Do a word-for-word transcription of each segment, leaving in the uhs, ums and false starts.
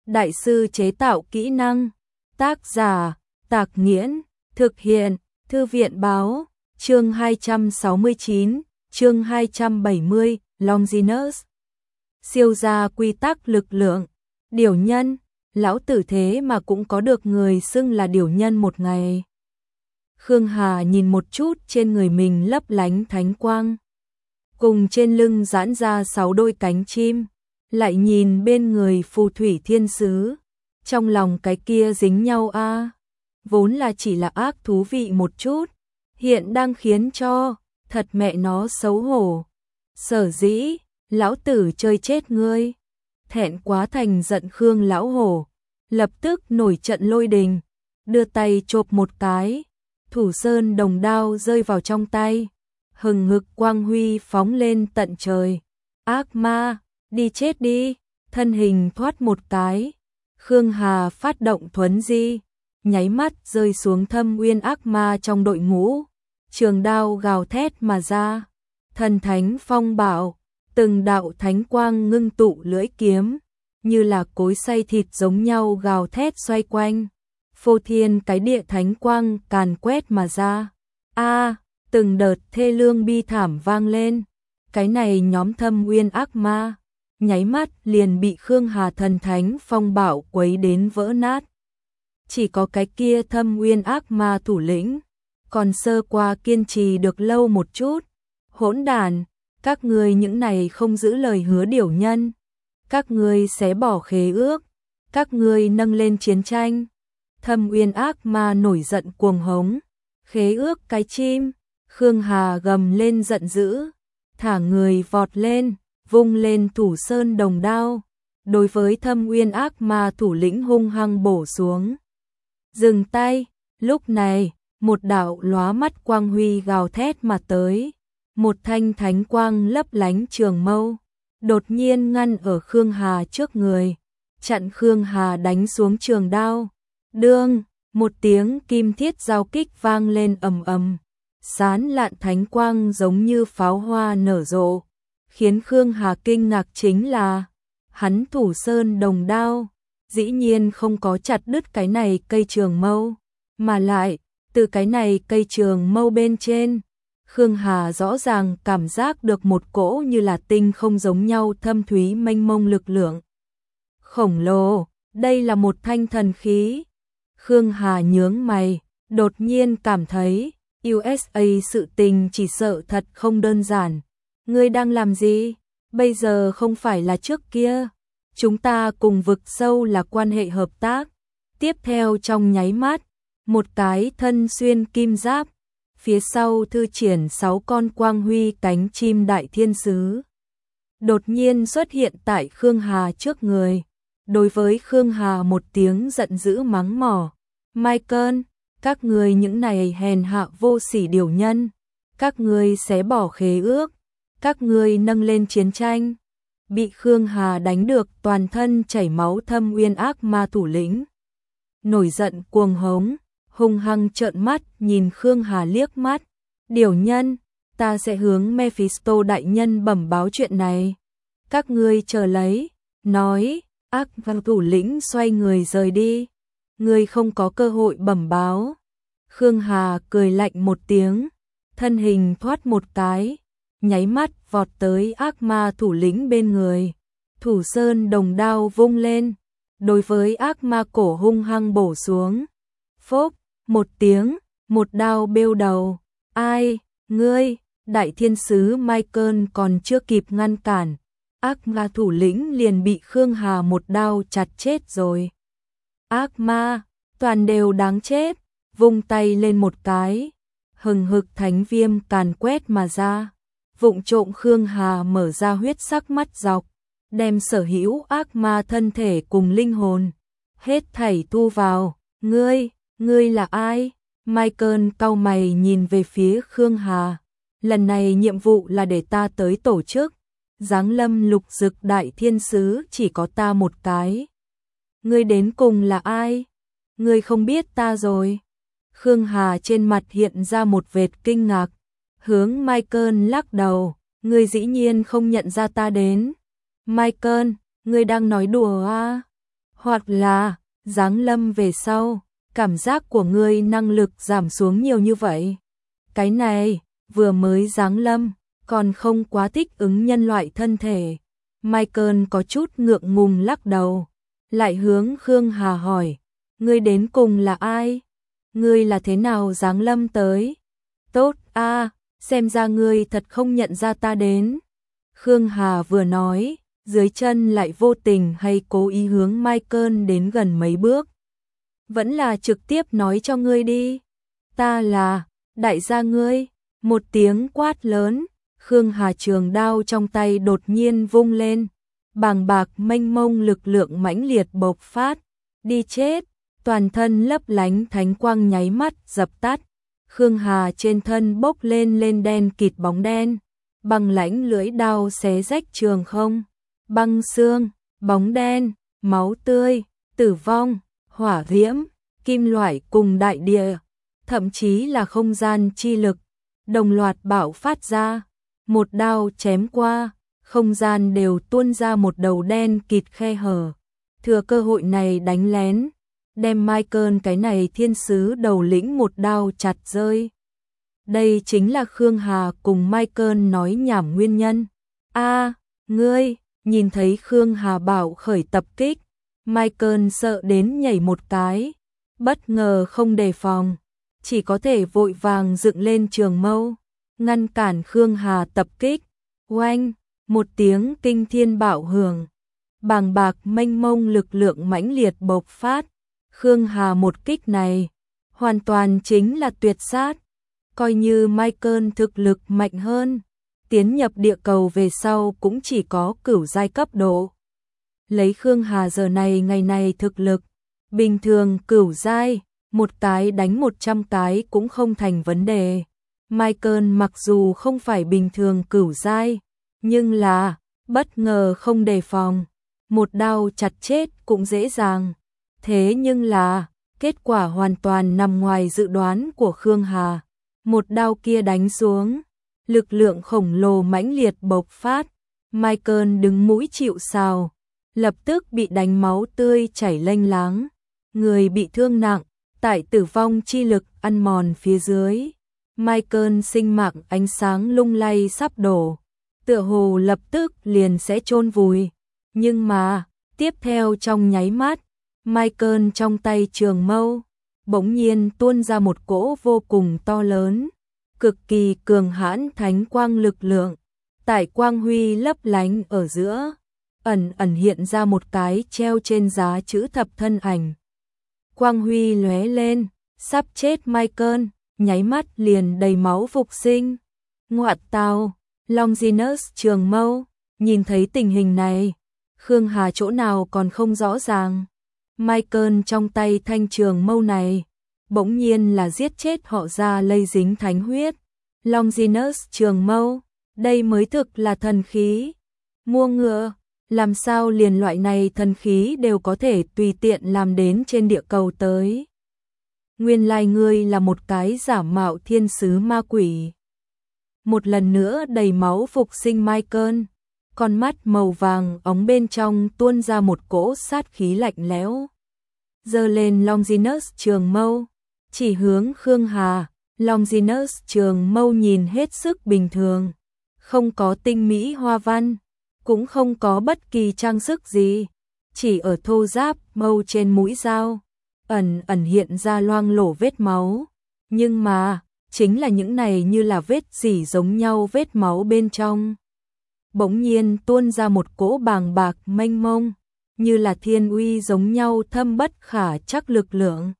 đại sư chế tạo kỹ năng. Tác giả, Tạc Nghiễn, thực hiện, Thư viện báo, chương hai trăm sáu mươi chín, chương hai trăm bảy mươi, Longinus. Siêu gia quy tắc lực lượng, điểu nhân, lão tử thế mà cũng có được người xưng là điểu nhân một ngày. Khương Hà nhìn một chút trên người mình lấp lánh thánh quang, cùng trên lưng giãn ra sáu đôi cánh chim, lại nhìn bên người phù thủy thiên sứ, trong lòng cái kia dính nhau a, à. Vốn là chỉ là ác thú vị một chút, hiện đang khiến cho, thật mẹ nó xấu hổ. Sở dĩ, lão tử chơi chết ngươi. Thẹn quá thành giận Khương lão hổ, lập tức nổi trận lôi đình, đưa tay chộp một cái, thủ sơn đồng đao rơi vào trong tay, hừng hực quang huy phóng lên tận trời. Ác ma, đi chết đi, thân hình thoát một cái, Khương Hà phát động thuấn di, nháy mắt rơi xuống thâm uyên ác ma trong đội ngũ, trường đao gào thét mà ra, thần thánh phong bạo, từng đạo thánh quang ngưng tụ lưỡi kiếm, như là cối xay thịt giống nhau gào thét xoay quanh, phô thiên cái địa thánh quang càn quét mà ra. A, từng đợt thê lương bi thảm vang lên, cái này nhóm thâm uyên ác ma, nháy mắt liền bị Khương Hà thần thánh phong bạo quấy đến vỡ nát. Chỉ có cái kia thâm uyên ác ma thủ lĩnh, còn sơ qua kiên trì được lâu một chút. Hỗn đàn, các ngươi những này không giữ lời hứa điểu nhân, các ngươi xé bỏ khế ước, các ngươi nâng lên chiến tranh. Thâm uyên ác ma nổi giận cuồng hống, khế ước cái chim, Khương Hà gầm lên giận dữ, thả người vọt lên, vung lên thủ sơn đồng đao, đối với thâm uyên ác ma thủ lĩnh hung hăng bổ xuống. Dừng tay, lúc này, một đạo lóa mắt quang huy gào thét mà tới, một thanh thánh quang lấp lánh trường mâu, đột nhiên ngăn ở Khương Hà trước người, chặn Khương Hà đánh xuống trường đao. Đương, một tiếng kim thiết giao kích vang lên ầm ầm, sán lạn thánh quang giống như pháo hoa nở rộ, khiến Khương Hà kinh ngạc chính là, hắn thủ sơn đồng đao, dĩ nhiên không có chặt đứt cái này cây trường mâu, mà lại, từ cái này cây trường mâu bên trên, Khương Hà rõ ràng cảm giác được một cỗ như là tinh không giống nhau thâm thúy mênh mông lực lượng. Khổng lồ, đây là một thanh thần khí. Khương Hà nhướng mày, đột nhiên cảm thấy, u ét a sự tình chỉ sợ thật không đơn giản. Ngươi đang làm gì? Bây giờ không phải là trước kia. Chúng ta cùng vực sâu là quan hệ hợp tác. Tiếp theo trong nháy mắt, một cái thân xuyên kim giáp, phía sau thư triển sáu con quang huy cánh chim đại thiên sứ, đột nhiên xuất hiện tại Khương Hà trước người, đối với Khương Hà một tiếng giận dữ mắng mỏ. Michael, các ngươi những này hèn hạ vô sỉ điểu nhân, các ngươi xé bỏ khế ước, các ngươi nâng lên chiến tranh. Bị Khương Hà đánh được toàn thân chảy máu thâm uyên ác ma thủ lĩnh, nổi giận cuồng hống, hung hăng trợn mắt nhìn Khương Hà liếc mắt. Điểu nhân, ta sẽ hướng Mephisto đại nhân bẩm báo chuyện này. Các ngươi chờ lấy, nói, ác văn thủ lĩnh xoay người rời đi. Ngươi không có cơ hội bẩm báo. Khương Hà cười lạnh một tiếng, thân hình thoát một cái, nháy mắt vọt tới ác ma thủ lĩnh bên người. Thủ sơn đồng đao vung lên, đối với ác ma cổ hung hăng bổ xuống. Phốc, một tiếng, một đao bêu đầu. Ai, ngươi, đại thiên sứ Michael còn chưa kịp ngăn cản, ác ma thủ lĩnh liền bị Khương Hà một đao chặt chết rồi. Ác ma, toàn đều đáng chết, vung tay lên một cái, hừng hực thánh viêm càn quét mà ra, vụng trộm Khương Hà mở ra huyết sắc mắt dọc, đem sở hữu ác ma thân thể cùng linh hồn, hết thảy thu vào. Ngươi, ngươi là ai? Michael cau mày nhìn về phía Khương Hà, lần này nhiệm vụ là để ta tới tổ chức, giáng lâm lục dực đại thiên sứ chỉ có ta một cái. Ngươi đến cùng là ai? Ngươi không biết ta rồi. Khương Hà trên mặt hiện ra một vệt kinh ngạc, hướng Michael lắc đầu, ngươi dĩ nhiên không nhận ra ta đến. Michael, ngươi đang nói đùa à? Hoặc là, giáng lâm về sau, cảm giác của ngươi năng lực giảm xuống nhiều như vậy. Cái này, vừa mới giáng lâm, còn không quá thích ứng nhân loại thân thể. Michael có chút ngượng ngùng lắc đầu, lại hướng Khương Hà hỏi, ngươi đến cùng là ai? Ngươi là thế nào giáng lâm tới? Tốt a, xem ra ngươi thật không nhận ra ta đến. Khương Hà vừa nói, dưới chân lại vô tình hay cố ý hướng Michael đến gần mấy bước. Vẫn là trực tiếp nói cho ngươi đi. Ta là, đại gia ngươi. Một tiếng quát lớn, Khương Hà trường đao trong tay đột nhiên vung lên. Bàng bạc mênh mông lực lượng mãnh liệt bộc phát. Đi chết, toàn thân lấp lánh thánh quang nháy mắt dập tắt. Khương Hà trên thân bốc lên lên đen kịt bóng đen. Băng lãnh lưỡi đao xé rách trường không. Băng xương, bóng đen, máu tươi, tử vong, hỏa diễm, kim loại cùng đại địa, thậm chí là không gian chi lực, đồng loạt bạo phát ra. Một đao chém qua, không gian đều tuôn ra một đầu đen kịt khe hở. Thừa cơ hội này đánh lén, đem Michael cái này thiên sứ đầu lĩnh một đao chặt rơi. Đây chính là Khương Hà cùng Michael nói nhảm nguyên nhân. A, ngươi, nhìn thấy Khương Hà bảo khởi tập kích, Michael sợ đến nhảy một cái, bất ngờ không đề phòng, chỉ có thể vội vàng dựng lên trường mâu, ngăn cản Khương Hà tập kích. Oanh, một tiếng kinh thiên bạo hưởng, bàng bạc mênh mông lực lượng mãnh liệt bộc phát. Khương Hà một kích này, hoàn toàn chính là tuyệt sát. Coi như Michael thực lực mạnh hơn, tiến nhập địa cầu về sau cũng chỉ có cửu giai cấp độ. Lấy Khương Hà giờ này ngày này thực lực, bình thường cửu giai, một cái đánh một trăm cái cũng không thành vấn đề. Michael mặc dù không phải bình thường cửu giai, nhưng là, bất ngờ không đề phòng, một đao chặt chết cũng dễ dàng. Thế nhưng là, kết quả hoàn toàn nằm ngoài dự đoán của Khương Hà. Một đao kia đánh xuống, lực lượng khổng lồ mãnh liệt bộc phát, Michael đứng mũi chịu sào, lập tức bị đánh máu tươi chảy lênh láng, người bị thương nặng, tại tử vong chi lực ăn mòn phía dưới. Michael sinh mạng ánh sáng lung lay sắp đổ, tựa hồ lập tức liền sẽ chôn vùi, nhưng mà, tiếp theo trong nháy mắt, Michael trong tay trường mâu bỗng nhiên tuôn ra một cỗ vô cùng to lớn, cực kỳ cường hãn thánh quang lực lượng, tại quang huy lấp lánh ở giữa, ẩn ẩn hiện ra một cái treo trên giá chữ thập thân ảnh. Quang huy lóe lên, sắp chết Michael, nháy mắt liền đầy máu phục sinh. Ngoạn tào, Longinus trường mâu, nhìn thấy tình hình này, Khương Hà chỗ nào còn không rõ ràng. Michael trong tay thanh trường mâu này, bỗng nhiên là giết chết họ ra lây dính thánh huyết. Longinus trường mâu, đây mới thực là thần khí. Mua ngựa, làm sao liền loại này thần khí đều có thể tùy tiện làm đến trên địa cầu tới. Nguyên lai ngươi là một cái giả mạo thiên sứ ma quỷ. Một lần nữa đầy máu phục sinh Michael, con mắt màu vàng óng bên trong tuôn ra một cỗ sát khí lạnh lẽo. Giơ lên Longinus trường mâu, chỉ hướng Khương Hà. Longinus trường mâu nhìn hết sức bình thường, không có tinh mỹ hoa văn, cũng không có bất kỳ trang sức gì, chỉ ở thô giáp mâu trên mũi dao, ẩn ẩn hiện ra loang lổ vết máu, nhưng mà, chính là những này như là vết rỉ giống nhau vết máu bên trong. Bỗng nhiên tuôn ra một cỗ bàng bạc mênh mông, như là thiên uy giống nhau thâm bất khả chắc lực lượng.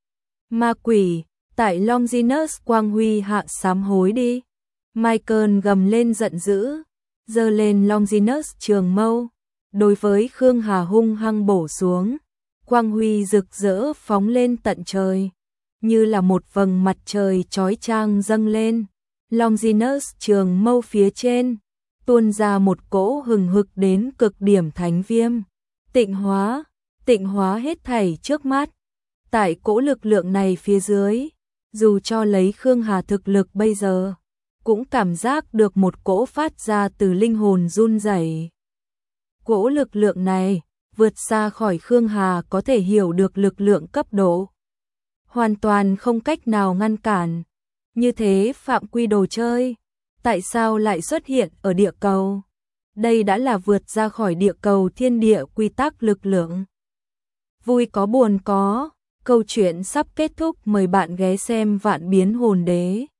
Ma quỷ, tại Longinus quang huy hạ sám hối đi. Michael gầm lên giận dữ, giơ lên Longinus trường mâu, đối với Khương Hà hung hăng bổ xuống. Quang huy rực rỡ phóng lên tận trời, như là một vầng mặt trời chói chang dâng lên. Longinus trường mâu phía trên, tuôn ra một cỗ hừng hực đến cực điểm thánh viêm. Tịnh hóa, tịnh hóa hết thảy trước mắt. Tại cỗ lực lượng này phía dưới, dù cho lấy Khương Hà thực lực bây giờ, cũng cảm giác được một cỗ phát ra từ linh hồn run rẩy. Cỗ lực lượng này, vượt xa khỏi Khương Hà có thể hiểu được lực lượng cấp độ. Hoàn toàn không cách nào ngăn cản. Như thế phạm quy đồ chơi, tại sao lại xuất hiện ở địa cầu? Đây đã là vượt ra khỏi địa cầu thiên địa quy tắc lực lượng. Vui có buồn có, câu chuyện sắp kết thúc, mời bạn ghé xem Vạn Biến Hồn Đế.